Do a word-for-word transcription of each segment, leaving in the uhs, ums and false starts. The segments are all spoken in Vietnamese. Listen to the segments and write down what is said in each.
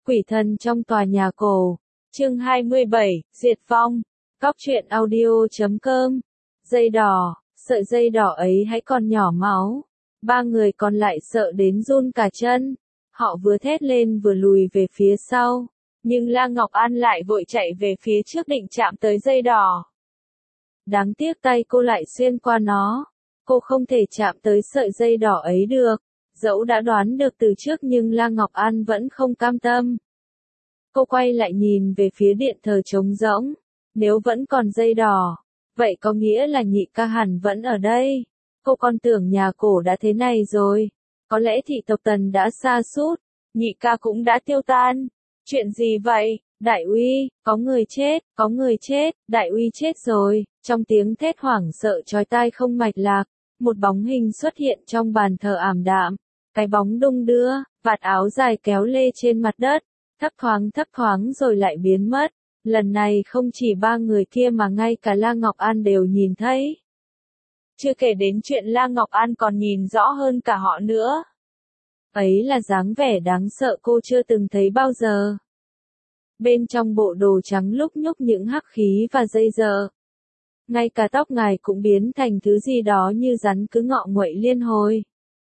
Quỷ thần trong tòa nhà cổ. Chương hai mươi bảy, Diệt vong. Cóc truyện audio chấm com. Dây đỏ, sợi dây đỏ ấy hãy còn nhỏ máu. Ba người còn lại sợ đến run cả chân. Họ vừa thét lên vừa lùi về phía sau. Nhưng La Ngọc An lại vội chạy về phía trước định chạm tới dây đỏ. Đáng tiếc tay cô lại xuyên qua nó. Cô không thể chạm tới sợi dây đỏ ấy được. Dẫu đã đoán được từ trước nhưng La Ngọc An vẫn không cam tâm. Cô quay lại nhìn về phía điện thờ trống rỗng. Nếu vẫn còn dây đỏ, vậy có nghĩa là nhị ca hẳn vẫn ở đây. Cô còn tưởng nhà cổ đã thế này rồi. Có lẽ thị tộc Tần đã sa sút, nhị ca cũng đã tiêu tan. Chuyện gì vậy? Đại uy, có người chết, có người chết, đại uy chết rồi. Trong tiếng thét hoảng sợ chói tai không mạch lạc, một bóng hình xuất hiện trong bàn thờ ảm đạm. Cái bóng đung đưa, vạt áo dài kéo lê trên mặt đất, thấp thoáng thấp thoáng rồi lại biến mất. Lần này không chỉ ba người kia mà ngay cả La Ngọc An đều nhìn thấy. Chưa kể đến chuyện La Ngọc An còn nhìn rõ hơn cả họ nữa. Ấy là dáng vẻ đáng sợ cô chưa từng thấy bao giờ. Bên trong bộ đồ trắng lúc nhúc những hắc khí và dây dợ. Ngay cả tóc ngài cũng biến thành thứ gì đó như rắn cứ ngọ nguậy liên hồi.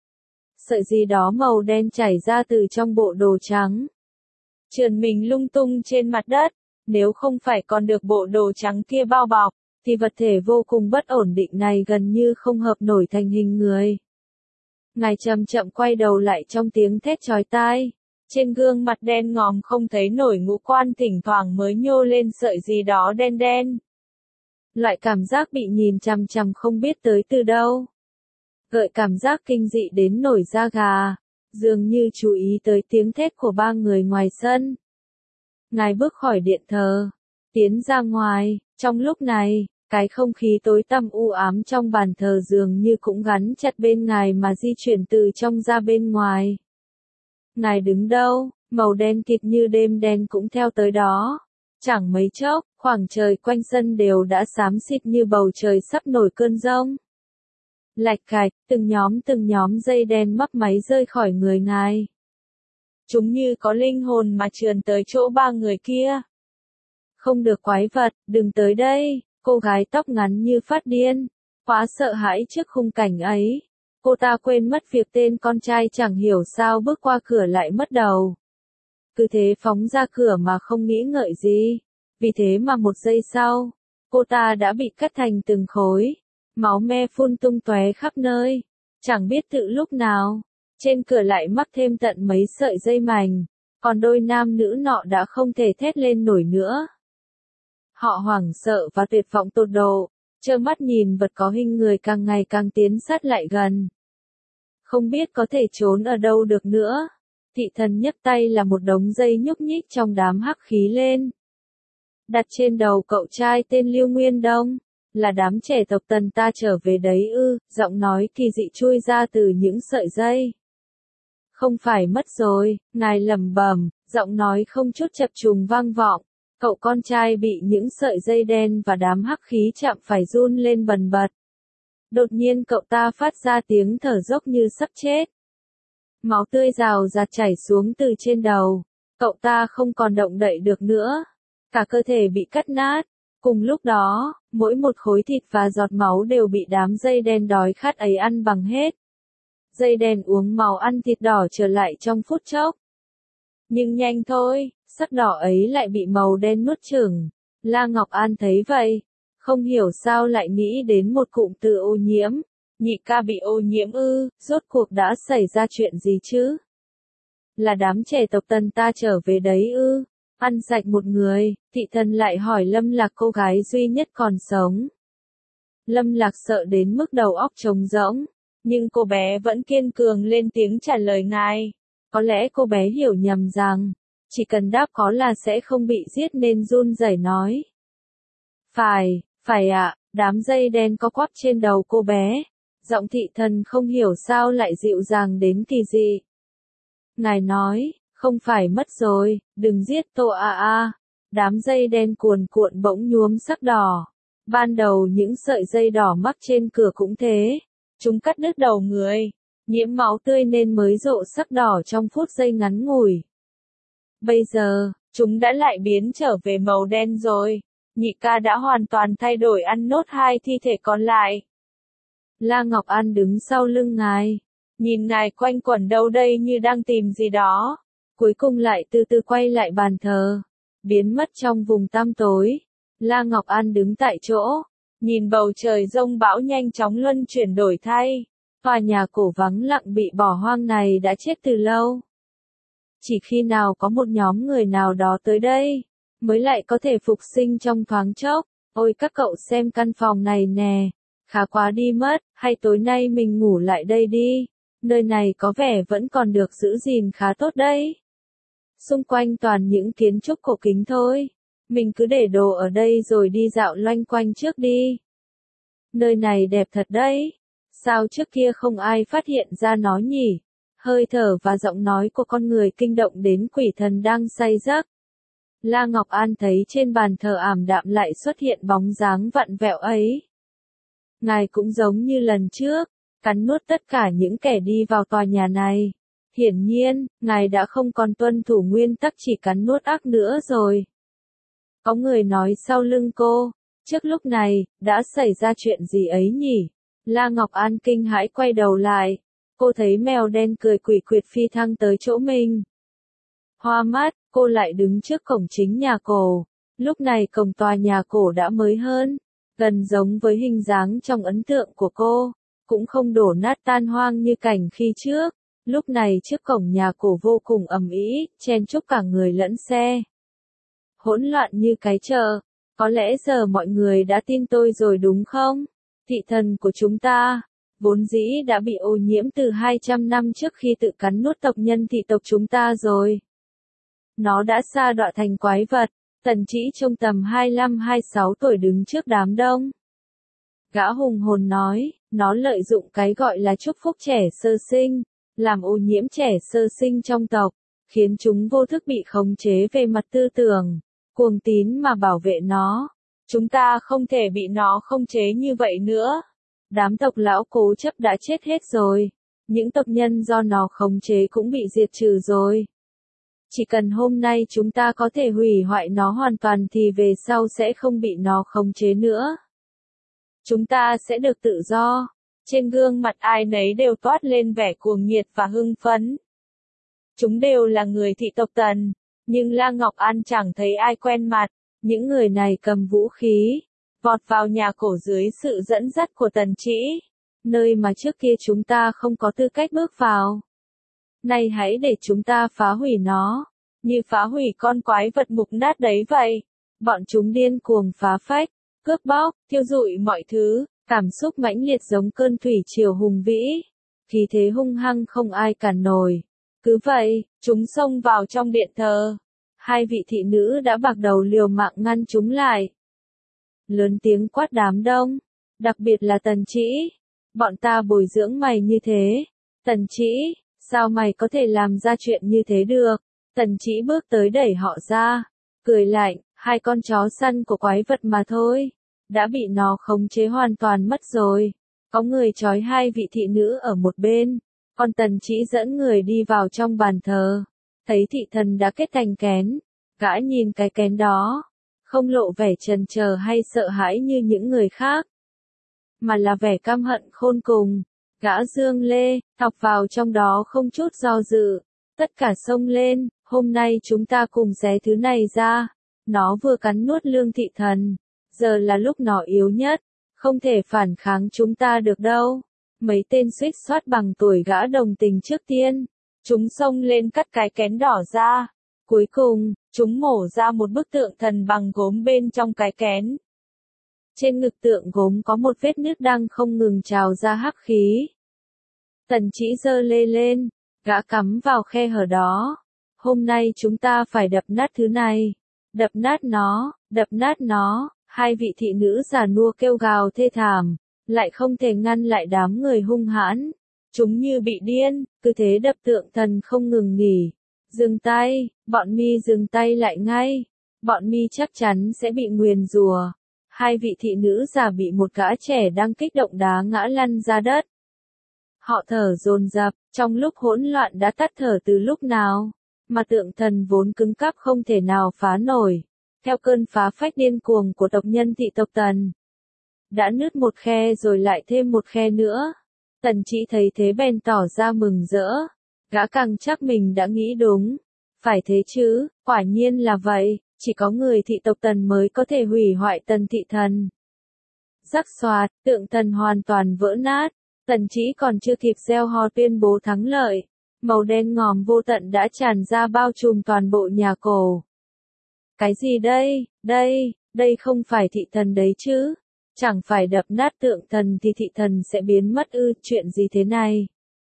Sợi gì đó màu đen chảy ra từ trong bộ đồ trắng. Trườn mình lung tung trên mặt đất. Nếu không phải còn được bộ đồ trắng kia bao bọc, thì vật thể vô cùng bất ổn định này gần như không hợp nổi thành hình người. Ngài chậm chậm quay đầu lại trong tiếng thét chói tai. Trên gương mặt đen ngòm không thấy nổi ngũ quan, thỉnh thoảng mới nhô lên sợi gì đó đen đen. Loại cảm giác bị nhìn chằm chằm không biết tới từ đâu. Gợi cảm giác kinh dị đến nổi da gà, dường như chú ý tới tiếng thét của ba người ngoài sân. Ngài bước khỏi điện thờ, tiến ra ngoài, trong lúc này, cái không khí tối tăm u ám trong bàn thờ dường như cũng gắn chặt bên ngài mà di chuyển từ trong ra bên ngoài. Ngài đứng đâu, màu đen kịt như đêm đen cũng theo tới đó. Chẳng mấy chốc, khoảng trời quanh sân đều đã xám xịt như bầu trời sắp nổi cơn giông. Lạch cạch, từng nhóm từng nhóm dây đen mấp máy rơi khỏi người ngài. Chúng như có linh hồn mà trườn tới chỗ ba người kia. Không được quái vật, đừng tới đây. Cô gái tóc ngắn như phát điên, quá sợ hãi trước khung cảnh ấy. Cô ta quên mất việc tên con trai chẳng hiểu sao bước qua cửa lại mất đầu. Cứ thế phóng ra cửa mà không nghĩ ngợi gì. Vì thế mà một giây sau, cô ta đã bị cắt thành từng khối. Máu me phun tung tóe khắp nơi. Chẳng biết tự lúc nào, trên cửa lại mắc thêm tận mấy sợi dây mảnh. Còn đôi nam nữ nọ đã không thể thét lên nổi nữa. Họ hoảng sợ và tuyệt vọng tột độ, trơ mắt nhìn vật có hình người càng ngày càng tiến sát lại gần. Không biết có thể trốn ở đâu được nữa. Thị thần nhấc tay là một đống dây nhúc nhích trong đám hắc khí lên. Đặt trên đầu cậu trai tên Lưu Nguyên Đông. Là đám trẻ tộc Tần ta trở về đấy ư, giọng nói kỳ dị chui ra từ những sợi dây. Không phải mất rồi, ngài lẩm bẩm, giọng nói không chút chập trùng vang vọng. Cậu con trai bị những sợi dây đen và đám hắc khí chạm phải run lên bần bật. Đột nhiên cậu ta phát ra tiếng thở dốc như sắp chết. Máu tươi rào rạt chảy xuống từ trên đầu. Cậu ta không còn động đậy được nữa. Cả cơ thể bị cắt nát. Cùng lúc đó, mỗi một khối thịt và giọt máu đều bị đám dây đen đói khát ấy ăn bằng hết. Dây đen uống máu ăn thịt đỏ trở lại trong phút chốc. Nhưng nhanh thôi, sắc đỏ ấy lại bị màu đen nuốt chửng. La Ngọc An thấy vậy, không hiểu sao lại nghĩ đến một cụm từ ô nhiễm. Nhị ca bị ô nhiễm ư, rốt cuộc đã xảy ra chuyện gì chứ? Là đám trẻ tộc Tần ta trở về đấy ư? Ăn sạch một người, thị thần lại hỏi Lâm Lạc, cô gái duy nhất còn sống. Lâm Lạc sợ đến mức đầu óc trống rỗng, nhưng cô bé vẫn kiên cường lên tiếng trả lời ngài. Có lẽ cô bé hiểu nhầm rằng, chỉ cần đáp có là sẽ không bị giết nên run rẩy nói. Phải, phải ạ, đám dây đen có quắp trên đầu cô bé. Giọng thị thần không hiểu sao lại dịu dàng đến kỳ dị. Ngài nói, không phải mất rồi, đừng giết Tô a a. Đám dây đen cuồn cuộn bỗng nhuốm sắc đỏ. Ban đầu những sợi dây đỏ mắc trên cửa cũng thế. Chúng cắt đứt đầu người, nhiễm máu tươi nên mới rộ sắc đỏ trong phút giây ngắn ngủi. Bây giờ, chúng đã lại biến trở về màu đen rồi. Nhị ca đã hoàn toàn thay đổi ăn nốt hai thi thể còn lại. La Ngọc An đứng sau lưng ngài. Nhìn ngài quanh quẩn đâu đây như đang tìm gì đó. Cuối cùng lại từ từ quay lại bàn thờ. Biến mất trong vùng tăm tối. La Ngọc An đứng tại chỗ. Nhìn bầu trời giông bão nhanh chóng luân chuyển đổi thay. Tòa nhà cổ vắng lặng bị bỏ hoang này đã chết từ lâu. Chỉ khi nào có một nhóm người nào đó tới đây, mới lại có thể phục sinh trong thoáng chốc. Ôi các cậu xem căn phòng này nè, khá quá đi mất, hay tối nay mình ngủ lại đây đi. Nơi này có vẻ vẫn còn được giữ gìn khá tốt đấy. Xung quanh toàn những kiến trúc cổ kính thôi. Mình cứ để đồ ở đây rồi đi dạo loanh quanh trước đi. Nơi này đẹp thật đấy. Sao trước kia không ai phát hiện ra nó nhỉ? Hơi thở và giọng nói của con người kinh động đến quỷ thần đang say giấc. La Ngọc An thấy trên bàn thờ ảm đạm lại xuất hiện bóng dáng vặn vẹo ấy. Ngài cũng giống như lần trước, cắn nuốt tất cả những kẻ đi vào tòa nhà này. Hiển nhiên, ngài đã không còn tuân thủ nguyên tắc chỉ cắn nuốt ác nữa rồi. Có người nói sau lưng cô, trước lúc này, đã xảy ra chuyện gì ấy nhỉ? La Ngọc An kinh hãi quay đầu lại. Cô thấy mèo đen cười quỷ quyệt phi thăng tới chỗ mình. Hoa mắt, cô lại đứng trước cổng chính nhà cổ. Lúc này cổng tòa nhà cổ đã mới hơn, gần giống với hình dáng trong ấn tượng của cô, cũng không đổ nát tan hoang như cảnh khi trước. Lúc này trước cổng nhà cổ vô cùng ầm ĩ, chen chúc cả người lẫn xe. Hỗn loạn như cái chợ. Có lẽ giờ mọi người đã tin tôi rồi đúng không? Thị thần của chúng ta, vốn dĩ đã bị ô nhiễm từ hai trăm năm trước khi tự cắn nuốt tộc nhân thị tộc chúng ta rồi. Nó đã sa đọa thành quái vật. Tần Chỉ trông tầm hai mươi lăm hai mươi sáu tuổi đứng trước đám đông. Gã hùng hồn nói, nó lợi dụng cái gọi là chúc phúc trẻ sơ sinh, làm ô nhiễm trẻ sơ sinh trong tộc, khiến chúng vô thức bị khống chế về mặt tư tưởng, cuồng tín mà bảo vệ nó. Chúng ta không thể bị nó khống chế như vậy nữa. Đám tộc lão cố chấp đã chết hết rồi. Những tộc nhân do nó khống chế cũng bị diệt trừ rồi. Chỉ cần hôm nay chúng ta có thể hủy hoại nó hoàn toàn thì về sau sẽ không bị nó khống chế nữa. Chúng ta sẽ được tự do. Trên gương mặt ai nấy đều toát lên vẻ cuồng nhiệt và hưng phấn. Chúng đều là người thị tộc Tần, nhưng La Ngọc An chẳng thấy ai quen mặt. Những người này cầm vũ khí, vọt vào nhà cổ dưới sự dẫn dắt của Tần Chỉ, nơi mà trước kia chúng ta không có tư cách bước vào. Nay hãy để chúng ta phá hủy nó, như phá hủy con quái vật mục nát đấy vậy. Bọn chúng điên cuồng phá phách, cướp bóc, thiêu rụi mọi thứ, cảm xúc mãnh liệt giống cơn thủy triều hùng vĩ, khí thế hung hăng không ai cản nổi. Cứ vậy, chúng xông vào trong điện thờ. Hai vị thị nữ đã bạc đầu liều mạng ngăn chúng lại. Lớn tiếng quát đám đông, đặc biệt là Tần Chỉ. Bọn ta bồi dưỡng mày như thế. Tần Chỉ, sao mày có thể làm ra chuyện như thế được? Tần Chỉ bước tới đẩy họ ra, cười lạnh, hai con chó săn của quái vật mà thôi. Đã bị nó khống chế hoàn toàn mất rồi. Có người trói hai vị thị nữ ở một bên. Còn Tần Chỉ dẫn người đi vào trong bàn thờ. Thấy thị thần đã kết thành kén. Gã nhìn cái kén đó. Không lộ vẻ chần chờ hay sợ hãi như những người khác. Mà là vẻ căm hận khôn cùng. Gã dương lê, thọc vào trong đó không chút do dự. Tất cả xông lên, hôm nay chúng ta cùng xé thứ này ra. Nó vừa cắn nuốt lương thị thần. Giờ là lúc nó yếu nhất. Không thể phản kháng chúng ta được đâu. Mấy tên xuýt xoát bằng tuổi gã đồng tình trước tiên. Chúng xông lên cắt cái kén đỏ ra. Cuối cùng, chúng mổ ra một bức tượng thần bằng gốm bên trong cái kén. Trên ngực tượng gốm có một vết nứt đang không ngừng trào ra hắc khí. Tần Chỉ giơ lê lên, gã cắm vào khe hở đó. Hôm nay chúng ta phải đập nát thứ này. Đập nát nó, đập nát nó. Hai vị thị nữ già nua kêu gào thê thảm, lại không thể ngăn lại đám người hung hãn. Chúng như bị điên, cứ thế đập tượng thần không ngừng nghỉ. Dừng tay, bọn mi dừng tay lại ngay. Bọn mi chắc chắn sẽ bị nguyền rủa. Hai vị thị nữ già bị một gã trẻ đang kích động đá ngã lăn ra đất. Họ thở dồn dập, trong lúc hỗn loạn đã tắt thở từ lúc nào. mà tượng thần vốn cứng cáp không thể nào phá nổi. Theo cơn phá phách điên cuồng của tộc nhân thị tộc Tần, đã nứt một khe rồi lại thêm một khe nữa. Tần Chỉ thấy thế bèn tỏ ra mừng rỡ, gã càng chắc mình đã nghĩ đúng. Phải thế chứ, quả nhiên là vậy, chỉ có người thị tộc Tần mới có thể hủy hoại Tần thị thần. Rắc xoạt, tượng thần hoàn toàn vỡ nát, Tần Chỉ còn chưa kịp reo hò tuyên bố thắng lợi, màu đen ngòm vô tận đã tràn ra bao trùm toàn bộ nhà cổ. Cái gì đây, đây, đây không phải thị thần đấy chứ, chẳng phải đập nát tượng thần thì thị thần sẽ biến mất ư, chuyện gì thế này?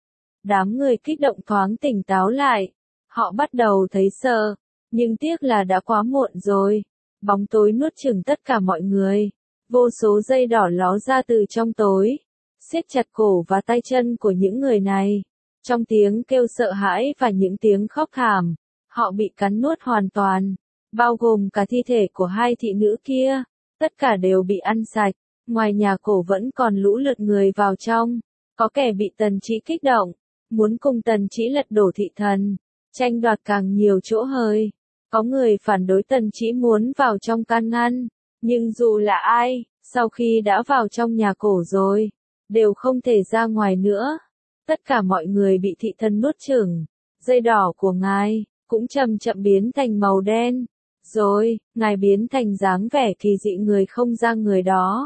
Đám người kích động thoáng tỉnh táo lại, họ bắt đầu thấy sợ, nhưng tiếc là đã quá muộn rồi, bóng tối nuốt chửng tất cả mọi người, vô số dây đỏ ló ra từ trong tối, siết chặt cổ và tay chân của những người này, trong tiếng kêu sợ hãi và những tiếng khóc thảm, họ bị cắn nuốt hoàn toàn, bao gồm cả thi thể của hai thị nữ kia, tất cả đều bị ăn sạch, ngoài nhà cổ vẫn còn lũ lượt người vào trong, có kẻ bị Tần Chỉ kích động, muốn cùng Tần Chỉ lật đổ thị thần, tranh đoạt càng nhiều chỗ hơi. Có người phản đối Tần Chỉ muốn vào trong can ngăn, nhưng dù là ai, sau khi đã vào trong nhà cổ rồi, đều không thể ra ngoài nữa. Tất cả mọi người bị thị thần nuốt chửng, dây đỏ của ngài cũng chậm chậm biến thành màu đen, rồi, ngài biến thành dáng vẻ kỳ dị người không ra người đó.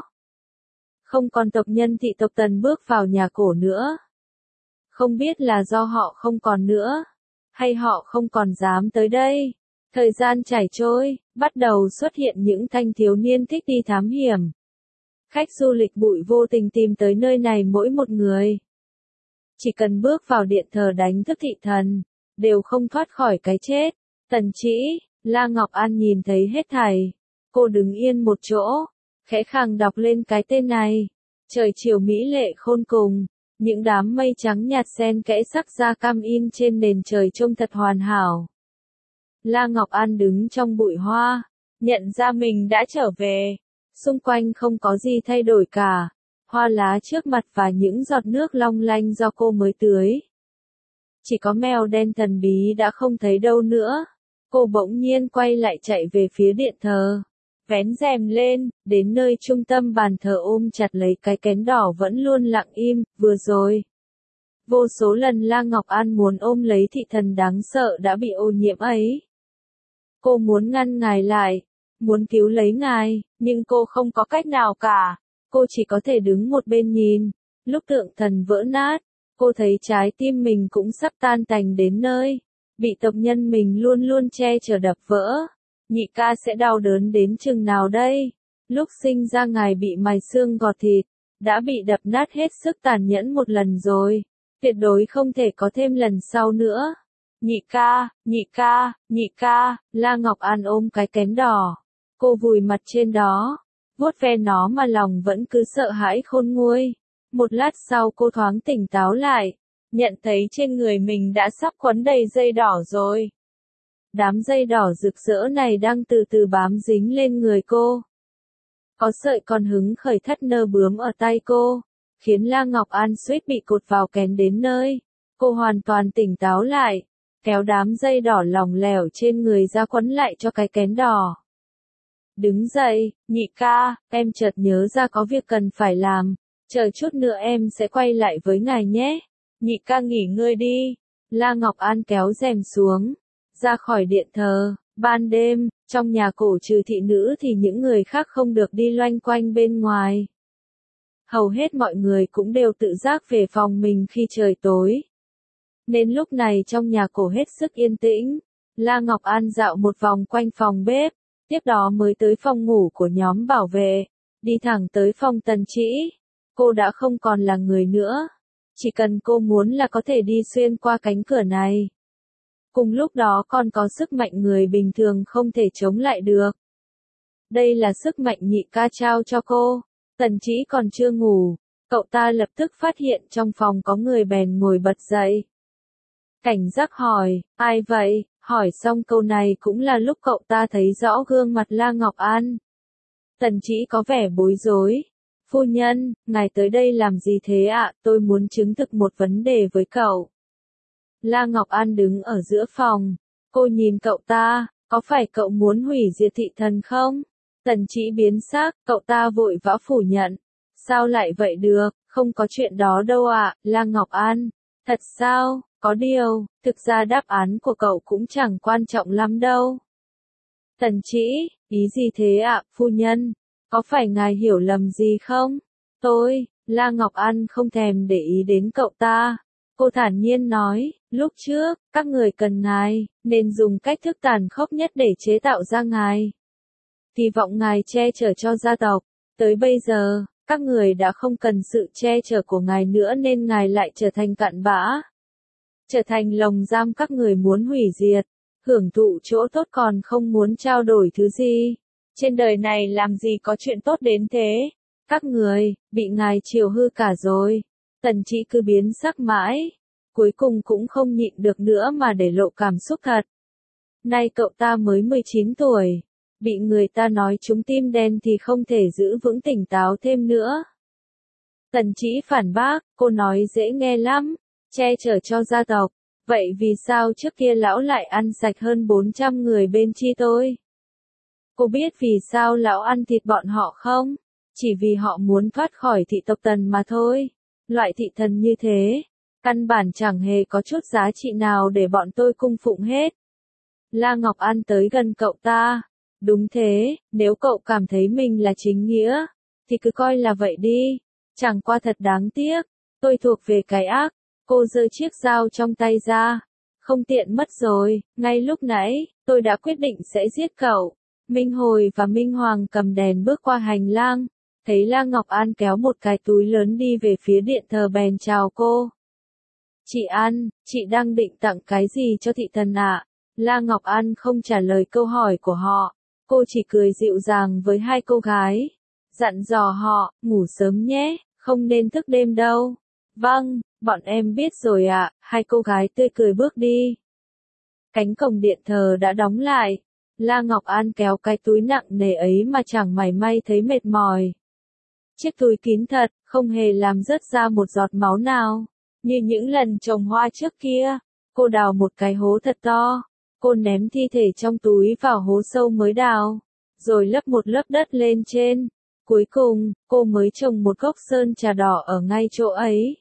Không còn tộc nhân thị tộc Tần bước vào nhà cổ nữa. Không biết là do họ không còn nữa, hay họ không còn dám tới đây. Thời gian chảy trôi, bắt đầu xuất hiện những thanh thiếu niên thích đi thám hiểm. Khách du lịch bụi vô tình tìm tới nơi này mỗi một người. Chỉ cần bước vào điện thờ đánh thức thị thần, đều không thoát khỏi cái chết. Tần Chỉ, La Ngọc An nhìn thấy hết thảy. Cô đứng yên một chỗ, khẽ khàng đọc lên cái tên này. Trời chiều mỹ lệ khôn cùng, những đám mây trắng nhạt xen kẽ sắc da cam in trên nền trời trông thật hoàn hảo. La Ngọc An đứng trong bụi hoa, nhận ra mình đã trở về. Xung quanh không có gì thay đổi cả, hoa lá trước mặt và những giọt nước long lanh do cô mới tưới. Chỉ có mèo đen thần bí đã không thấy đâu nữa. Cô bỗng nhiên quay lại chạy về phía điện thờ, vén rèm lên, đến nơi trung tâm bàn thờ ôm chặt lấy cái kén đỏ vẫn luôn lặng im, vừa rồi. Vô số lần La Ngọc An muốn ôm lấy thị thần đáng sợ đã bị ô nhiễm ấy. Cô muốn ngăn ngài lại, muốn cứu lấy ngài, nhưng cô không có cách nào cả. Cô chỉ có thể đứng một bên nhìn. Lúc tượng thần vỡ nát, cô thấy trái tim mình cũng sắp tan tành đến nơi. Bị tộc nhân mình luôn luôn che chở đập vỡ. Nhị ca sẽ đau đớn đến chừng nào đây? Lúc sinh ra ngài bị mài xương gọt thịt, đã bị đập nát hết sức tàn nhẫn một lần rồi. Tuyệt đối không thể có thêm lần sau nữa. Nhị ca, nhị ca, nhị ca, La Ngọc An ôm cái kén đỏ. Cô vùi mặt trên đó, vuốt ve nó mà lòng vẫn cứ sợ hãi khôn nguôi. Một lát sau cô thoáng tỉnh táo lại, nhận thấy trên người mình đã sắp quấn đầy dây đỏ rồi. Đám dây đỏ rực rỡ này đang từ từ bám dính lên người cô. Có sợi còn hứng khởi thắt nơ bướm ở tay cô, khiến La Ngọc An suýt bị cột vào kén đến nơi. Cô hoàn toàn tỉnh táo lại, kéo đám dây đỏ lỏng lẻo trên người ra quấn lại cho cái kén đỏ. Đứng dậy, nhị ca, em chợt nhớ ra có việc cần phải làm, chờ chút nữa em sẽ quay lại với ngài nhé. Nhị ca nghỉ ngơi đi. La Ngọc An kéo rèm xuống, ra khỏi điện thờ. Ban đêm, trong nhà cổ trừ thị nữ thì những người khác không được đi loanh quanh bên ngoài. Hầu hết mọi người cũng đều tự giác về phòng mình khi trời tối. Nên lúc này trong nhà cổ hết sức yên tĩnh. La Ngọc An dạo một vòng quanh phòng bếp, tiếp đó mới tới phòng ngủ của nhóm bảo vệ, đi thẳng tới phòng Tần Chỉ. Cô đã không còn là người nữa. Chỉ cần cô muốn là có thể đi xuyên qua cánh cửa này. Cùng lúc đó còn có sức mạnh người bình thường không thể chống lại được. Đây là sức mạnh nhị ca trao cho cô. Tần Chỉ còn chưa ngủ, cậu ta lập tức phát hiện trong phòng có người bèn ngồi bật dậy. Cảnh giác hỏi, ai vậy? Hỏi xong câu này cũng là lúc cậu ta thấy rõ gương mặt La Ngọc An. Tần Chỉ có vẻ bối rối. Phu nhân, ngài tới đây làm gì thế ạ? Tôi muốn chứng thực một vấn đề với cậu. La Ngọc An đứng ở giữa phòng. Cô nhìn cậu ta, có phải cậu muốn hủy diệt thị thần không? Tần Chỉ biến sắc, cậu ta vội vã phủ nhận. Sao lại vậy được, không có chuyện đó đâu ạ, La Ngọc An. Thật sao, có điều, thực ra đáp án của cậu cũng chẳng quan trọng lắm đâu. Tần Chỉ, ý gì thế ạ, phu nhân? Có phải ngài hiểu lầm gì không? Tôi, La Ngọc An không thèm để ý đến cậu ta. Cô thản nhiên nói, lúc trước, các người cần ngài, nên dùng cách thức tàn khốc nhất để chế tạo ra ngài. Kỳ vọng ngài che chở cho gia tộc. Tới bây giờ, các người đã không cần sự che chở của ngài nữa nên ngài lại trở thành cặn bã. Trở thành lồng giam các người muốn hủy diệt. Hưởng thụ chỗ tốt còn không muốn trao đổi thứ gì. Trên đời này làm gì có chuyện tốt đến thế. Các người, bị ngài chiều hư cả rồi. Tần Chỉ cứ biến sắc mãi. Cuối cùng cũng không nhịn được nữa mà để lộ cảm xúc thật. Nay cậu ta mới mười chín tuổi. Bị người ta nói trúng tim đen thì không thể giữ vững tỉnh táo thêm nữa. Tần Chỉ phản bác, cô nói dễ nghe lắm. Che chở cho gia tộc. Vậy vì sao trước kia lão lại ăn sạch hơn bốn trăm người bên chi tôi? Cô biết vì sao lão ăn thịt bọn họ không? Chỉ vì họ muốn thoát khỏi thị tộc Tần mà thôi. Loại thị thần như thế, căn bản chẳng hề có chút giá trị nào để bọn tôi cung phụng hết. La Ngọc An tới gần cậu ta. Đúng thế, nếu cậu cảm thấy mình là chính nghĩa, thì cứ coi là vậy đi. Chẳng qua thật đáng tiếc, tôi thuộc về cái ác. Cô giơ chiếc dao trong tay ra. Không tiện mất rồi, ngay lúc nãy, tôi đã quyết định sẽ giết cậu. Minh Hồi và Minh Hoàng cầm đèn bước qua hành lang. Thấy La Ngọc An kéo một cái túi lớn đi về phía điện thờ bèn chào cô. Chị An, chị đang định tặng cái gì cho thị thần ạ? La Ngọc An không trả lời câu hỏi của họ. Cô chỉ cười dịu dàng với hai cô gái. Dặn dò họ, ngủ sớm nhé, không nên thức đêm đâu. Vâng, bọn em biết rồi ạ, hai cô gái tươi cười bước đi. Cánh cổng điện thờ đã đóng lại. La Ngọc An kéo cái túi nặng nề ấy mà chẳng mảy may thấy mệt mỏi. Chiếc túi kín thật, không hề làm rớt ra một giọt máu nào. Như những lần trồng hoa trước kia, cô đào một cái hố thật to. Cô ném thi thể trong túi vào hố sâu mới đào, rồi lấp một lớp đất lên trên. Cuối cùng, cô mới trồng một gốc sơn trà đỏ ở ngay chỗ ấy.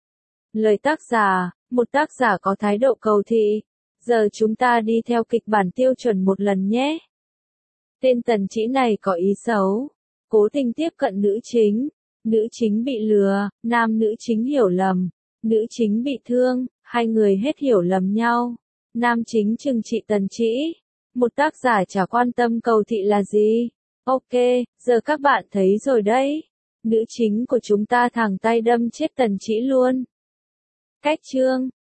Lời tác giả, một tác giả có thái độ cầu thị. Giờ chúng ta đi theo kịch bản tiêu chuẩn một lần nhé. Tên Tần Chỉ này có ý xấu. Cố tình tiếp cận nữ chính. Nữ chính bị lừa, nam nữ chính hiểu lầm. Nữ chính bị thương, hai người hết hiểu lầm nhau. Nam chính trừng trị Tần Chỉ. Một tác giả chả quan tâm cầu thị là gì. Ok, giờ các bạn thấy rồi đấy. Nữ chính của chúng ta thẳng tay đâm chết Tần Chỉ luôn. Cách chương